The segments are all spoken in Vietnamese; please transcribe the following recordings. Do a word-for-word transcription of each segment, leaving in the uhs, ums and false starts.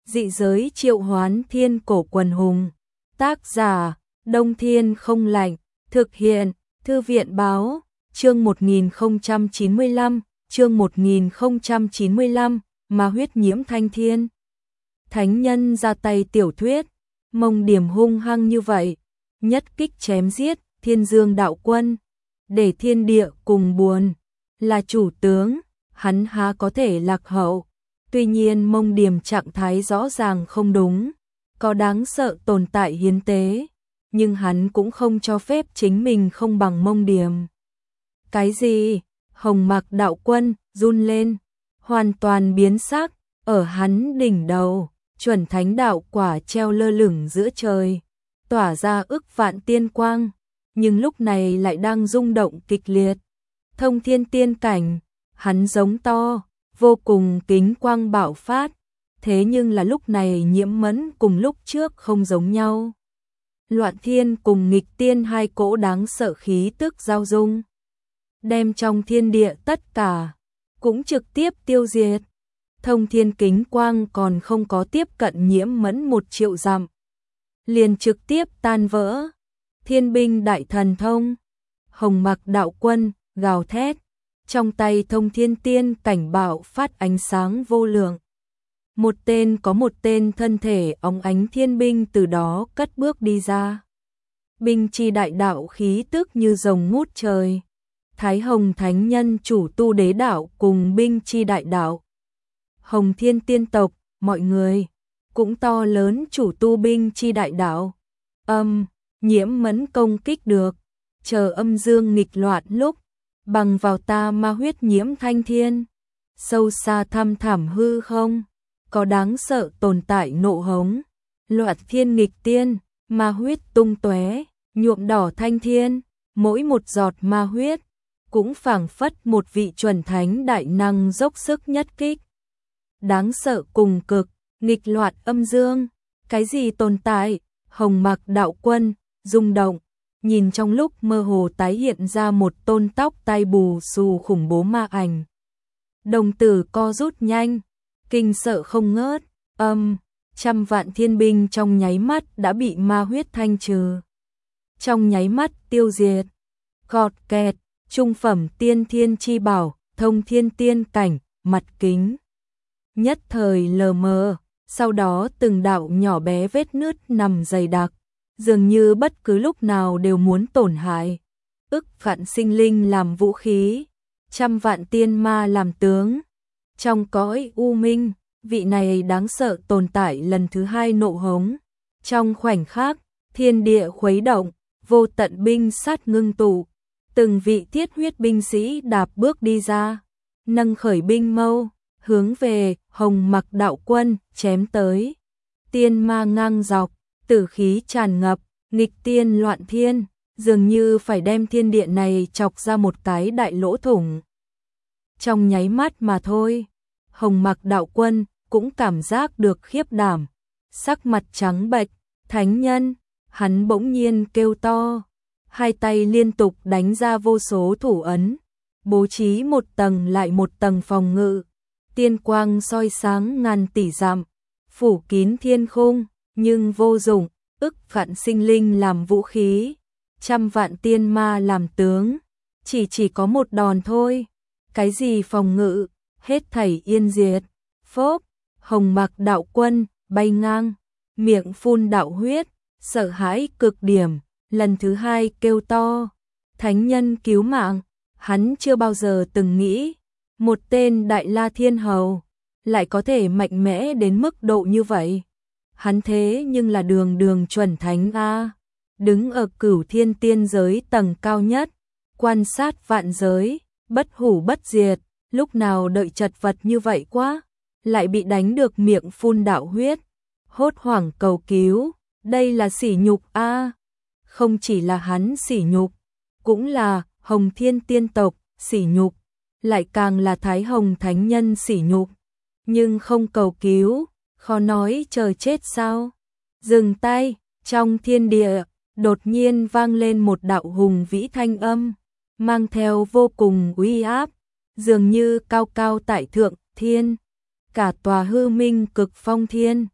Dị giới triệu hoán thiên cổ quần hùng. Tác giả, Đông Thiên không lạnh. Thực hiện, Thư viện báo, chương một nghìn không trăm chín mươi lăm, chương một nghìn không trăm chín mươi lăm, ma huyết nhiễm thanh thiên. Thánh nhân ra tay tiểu thuyết, Mông Điểm hung hăng như vậy, nhất kích chém giết Thiên Dương đạo quân, để thiên địa cùng buồn, là chủ tướng, hắn há có thể lạc hậu. Tuy nhiên Mông Điểm trạng thái rõ ràng không đúng, có đáng sợ tồn tại hiến tế, nhưng hắn cũng không cho phép chính mình không bằng Mông Điểm. Cái gì? Hồng Mạc đạo quân run lên, hoàn toàn biến sắc, ở hắn đỉnh đầu, chuẩn thánh đạo quả treo lơ lửng giữa trời, tỏa ra ức vạn tiên quang, nhưng lúc này lại đang rung động kịch liệt. Thông thiên tiên cảnh, hắn giống to, vô cùng kính quang bạo phát, thế nhưng là lúc này Nhiễm Mẫn cùng lúc trước không giống nhau. Loạn thiên cùng nghịch tiên hai cỗ đáng sợ khí tức giao dung, đem trong thiên địa tất cả, cũng trực tiếp tiêu diệt. Thông thiên kính quang còn không có tiếp cận Nhiễm Mẫn một triệu dặm, liền trực tiếp tan vỡ. Thiên binh đại thần thông, Hồng Mạc đạo quân gào thét, trong tay thông thiên tiên cảnh bạo phát ánh sáng vô lượng. Một tên có một tên thân thể óng ánh thiên binh từ đó cất bước đi ra. Binh chi đại đạo khí tức như rồng ngút trời. Thái Hồng thánh nhân chủ tu đế đạo cùng binh chi đại đạo. Hồng thiên tiên tộc, mọi người, cũng to lớn chủ tu binh chi đại đạo. Âm, Nhiễm Mẫn công kích được, chờ âm dương nghịch loạn lúc, bằng vào ta ma huyết nhiễm thanh thiên. Sâu xa thăm thẳm hư không, có đáng sợ tồn tại nộ hống. Loạn thiên nghịch tiên, ma huyết tung tóe, nhuộm đỏ thanh thiên, mỗi một giọt ma huyết, cũng phảng phất một vị chuẩn thánh đại năng dốc sức nhất kích. Đáng sợ cùng cực, nghịch loạn âm dương, cái gì tồn tại? Hồng Mạc đạo quân, rung động, nhìn trong lúc mơ hồ tái hiện ra một tôn tóc tai bù xù khủng bố ma ảnh. Đồng tử co rút nhanh, kinh sợ không ngớt, âm, trăm vạn thiên binh trong nháy mắt đã bị ma huyết thanh trừ. Trong nháy mắt tiêu diệt, gọt kẹt, trung phẩm tiên thiên chi bảo, thông thiên tiên cảnh, mặt kính. Nhất thời lờ mờ, sau đó từng đạo nhỏ bé vết nứt nằm dày đặc, dường như bất cứ lúc nào đều muốn tổn hại. Ức vạn sinh linh làm vũ khí, trăm vạn tiên ma làm tướng. Trong cõi u minh, vị này đáng sợ tồn tại lần thứ hai nộ hống. Trong khoảnh khắc, thiên địa khuấy động, vô tận binh sát ngưng tụ. Từng vị thiết huyết binh sĩ đạp bước đi ra, nâng khởi binh mâu, hướng về Hồng Mạc đạo quân chém tới. Tiên ma ngang dọc, tử khí tràn ngập, nghịch tiên loạn thiên, dường như phải đem thiên địa này chọc ra một cái đại lỗ thủng. Trong nháy mắt mà thôi, Hồng Mạc đạo quân cũng cảm giác được khiếp đảm, sắc mặt trắng bệch. Thánh nhân, hắn bỗng nhiên kêu to, hai tay liên tục đánh ra vô số thủ ấn, bố trí một tầng lại một tầng phòng ngự. Tiên quang soi sáng ngàn tỷ dặm, phủ kín thiên khung, nhưng vô dụng. Ức vạn sinh linh làm vũ khí, trăm vạn tiên ma làm tướng, chỉ chỉ có một đòn thôi. Cái gì phòng ngự, hết thảy yên diệt. Phốp, Hồng Mạc đạo quân bay ngang, miệng phun đạo huyết, sợ hãi cực điểm, lần thứ hai kêu to, thánh nhân cứu mạng. Hắn chưa bao giờ từng nghĩ, một tên đại la thiên hầu lại có thể mạnh mẽ đến mức độ như vậy. Hắn thế nhưng là đường đường chuẩn thánh a, đứng ở cửu thiên tiên giới tầng cao nhất, quan sát vạn giới, bất hủ bất diệt, lúc nào đợi chật vật như vậy quá, lại bị đánh được miệng phun đạo huyết, hốt hoảng cầu cứu, đây là sỉ nhục a. Không chỉ là hắn sỉ nhục, cũng là Hồng Thiên tiên tộc sỉ nhục, lại càng là Thái Hồng thánh nhân sỉ nhục, nhưng không cầu cứu. Khó nói chờ chết sao? Dừng tay, trong thiên địa, đột nhiên vang lên một đạo hùng vĩ thanh âm, mang theo vô cùng uy áp, dường như cao cao tại thượng thiên. Cả tòa hư minh cực phong thiên,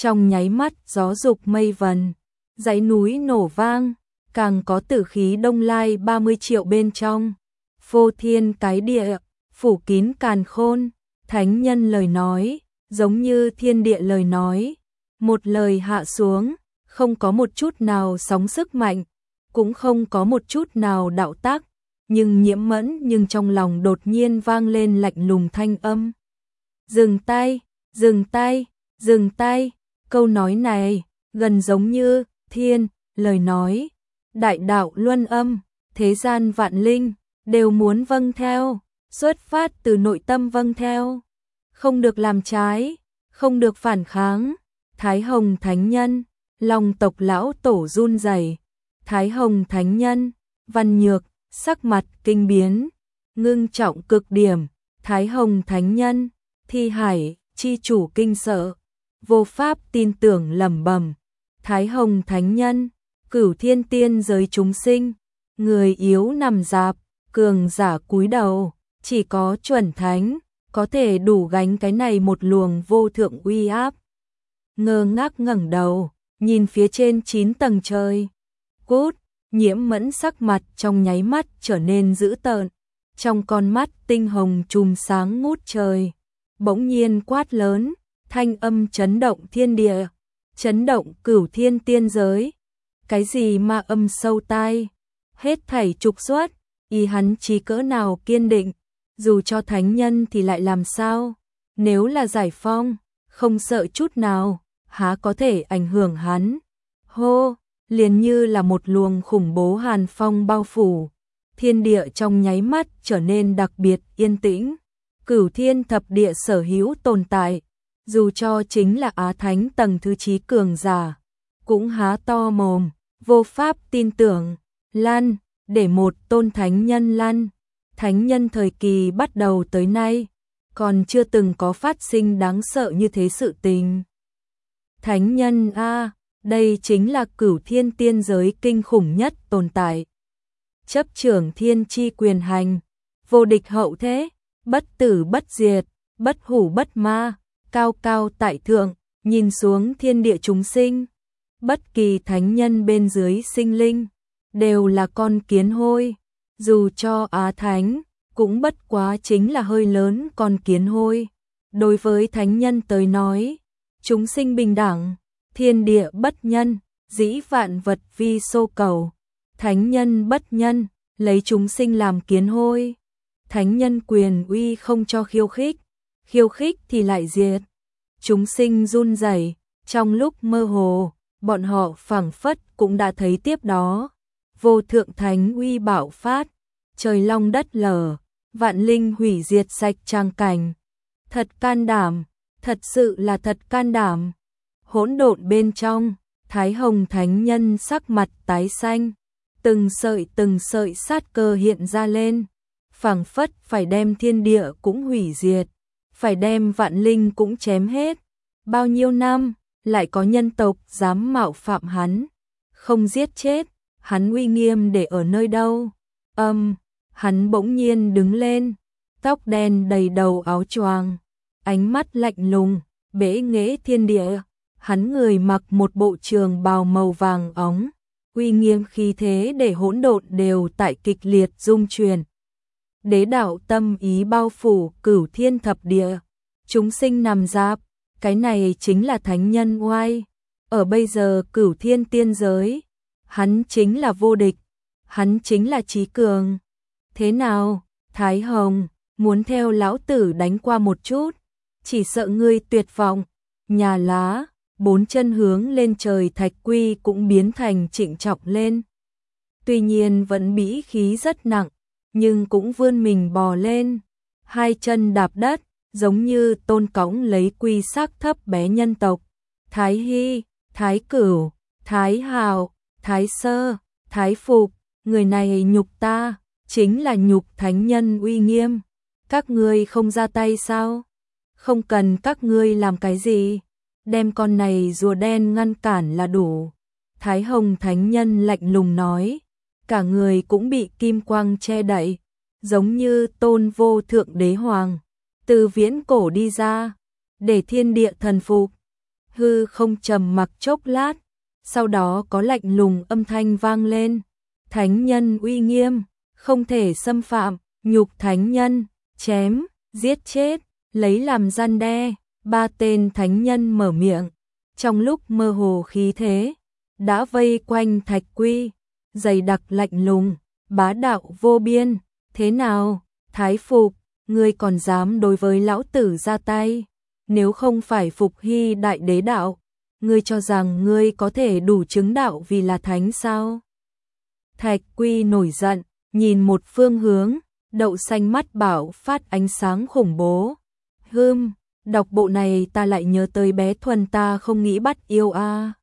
trong nháy mắt gió dục mây vần, dãy núi nổ vang, càng có tử khí đông lai ba mươi triệu bên trong. Phô thiên cái địa, phủ kín càn khôn, thánh nhân lời nói, giống như thiên địa lời nói, một lời hạ xuống, không có một chút nào sóng sức mạnh, cũng không có một chút nào đạo tác, nhưng Nhiễm Mẫn nhưng trong lòng đột nhiên vang lên lạnh lùng thanh âm. Dừng tay, dừng tay, dừng tay, câu nói này, gần giống như thiên, lời nói, đại đạo luân âm, thế gian vạn linh, đều muốn vâng theo, xuất phát từ nội tâm vâng theo, không được làm trái, không được phản kháng. Thái Hồng Thánh Nhân, lòng tộc lão tổ run rẩy. Thái Hồng Thánh Nhân, Văn Nhược, sắc mặt kinh biến, ngưng trọng cực điểm. Thái Hồng Thánh Nhân, Thi Hải, chi chủ kinh sợ, vô pháp tin tưởng lẩm bẩm. Thái Hồng Thánh Nhân, Cửu Thiên Tiên giới chúng sinh, người yếu nằm rạp, cường giả cúi đầu, chỉ có chuẩn thánh có thể đủ gánh cái này một luồng vô thượng uy áp. Ngơ ngác ngẩng đầu, nhìn phía trên chín tầng trời. Cút, Nhiễm Mẫn sắc mặt trong nháy mắt trở nên dữ tợn, trong con mắt tinh hồng chùm sáng ngút trời, bỗng nhiên quát lớn, thanh âm chấn động thiên địa, chấn động cửu thiên tiên giới. Cái gì mà âm sâu tai, hết thảy trục xuất, y hắn chí cỡ nào kiên định, dù cho thánh nhân thì lại làm sao, nếu là giải phong, không sợ chút nào, há có thể ảnh hưởng hắn. Hô, liền như là một luồng khủng bố hàn phong bao phủ, thiên địa trong nháy mắt trở nên đặc biệt yên tĩnh. Cửu thiên thập địa sở hữu tồn tại, dù cho chính là Á Thánh tầng thứ trí cường giả, cũng há to mồm, vô pháp tin tưởng. Lăn, để một tôn thánh nhân lăn. Thánh nhân thời kỳ bắt đầu tới nay, còn chưa từng có phát sinh đáng sợ như thế sự tình. Thánh nhân a, đây chính là cửu thiên tiên giới kinh khủng nhất tồn tại. Chấp trưởng thiên chi quyền hành, vô địch hậu thế, bất tử bất diệt, bất hủ bất ma, cao cao tại thượng, nhìn xuống thiên địa chúng sinh. Bất kỳ thánh nhân bên dưới sinh linh, đều là con kiến hôi, dù cho Á Thánh, cũng bất quá chính là hơi lớn con kiến hôi. Đối với thánh nhân tới nói, chúng sinh bình đẳng, thiên địa bất nhân, dĩ vạn vật vi xô cầu. Thánh nhân bất nhân, lấy chúng sinh làm kiến hôi. Thánh nhân quyền uy không cho khiêu khích, khiêu khích thì lại diệt. Chúng sinh run rẩy, trong lúc mơ hồ, bọn họ phảng phất cũng đã thấy tiếp đó. Vô thượng thánh uy bạo phát, trời long đất lở, vạn linh hủy diệt sạch trang cảnh. Thật can đảm, thật sự là thật can đảm. Hỗn độn bên trong, Thái Hồng Thánh Nhân sắc mặt tái xanh, từng sợi từng sợi sát cơ hiện ra lên, phảng phất phải đem thiên địa cũng hủy diệt, phải đem vạn linh cũng chém hết. Bao nhiêu năm, lại có nhân tộc dám mạo phạm hắn, không giết chết, hắn uy nghiêm để ở nơi đâu? Âm, um, hắn bỗng nhiên đứng lên, tóc đen đầy đầu áo choàng, ánh mắt lạnh lùng, bẽ nghễ thiên địa. Hắn người mặc một bộ trường bào màu vàng óng, uy nghiêm khí thế để hỗn độn đều tại kịch liệt rung chuyển. Đế đạo tâm ý bao phủ cửu thiên thập địa, chúng sinh nằm rạp, cái này chính là thánh nhân oai. Ở bây giờ cửu thiên tiên giới, hắn chính là vô địch, hắn chính là chí cường. Thế nào, Thái Hồng, muốn theo lão tử đánh qua một chút, chỉ sợ ngươi tuyệt vọng. Nhà lá, bốn chân hướng lên trời thạch quy cũng biến thành trịnh trọng lên. Tuy nhiên vẫn bĩ khí rất nặng, nhưng cũng vươn mình bò lên, hai chân đạp đất, giống như tôn cõng lấy quy xác thấp bé nhân tộc. Thái Hy, Thái Cửu, Thái Hào, Thái Sơ, Thái Phục, người này nhục ta, chính là nhục thánh nhân uy nghiêm. Các ngươi không ra tay sao? Không cần các ngươi làm cái gì, đem con này rùa đen ngăn cản là đủ. Thái Hồng Thánh Nhân lạnh lùng nói, cả người cũng bị kim quang che đậy, giống như tôn vô thượng đế hoàng, từ viễn cổ đi ra, để thiên địa thần phục. Hư không trầm mặc chốc lát, sau đó có lạnh lùng âm thanh vang lên. Thánh nhân uy nghiêm, không thể xâm phạm, nhục thánh nhân, chém, giết chết, lấy làm răn đe. Ba tên thánh nhân mở miệng, trong lúc mơ hồ khí thế, đã vây quanh Thạch Quy, dày đặc lạnh lùng, bá đạo vô biên. Thế nào, Thái Phục, ngươi còn dám đối với lão tử ra tay? Nếu không phải phục hy đại đế đạo, ngươi cho rằng ngươi có thể đủ chứng đạo vì là thánh sao? Thạch Quy nổi giận, nhìn một phương hướng, đậu xanh mắt bảo phát ánh sáng khủng bố. Hừm, đọc bộ này ta lại nhớ tới bé Thuần ta không nghĩ bắt yêu a. À.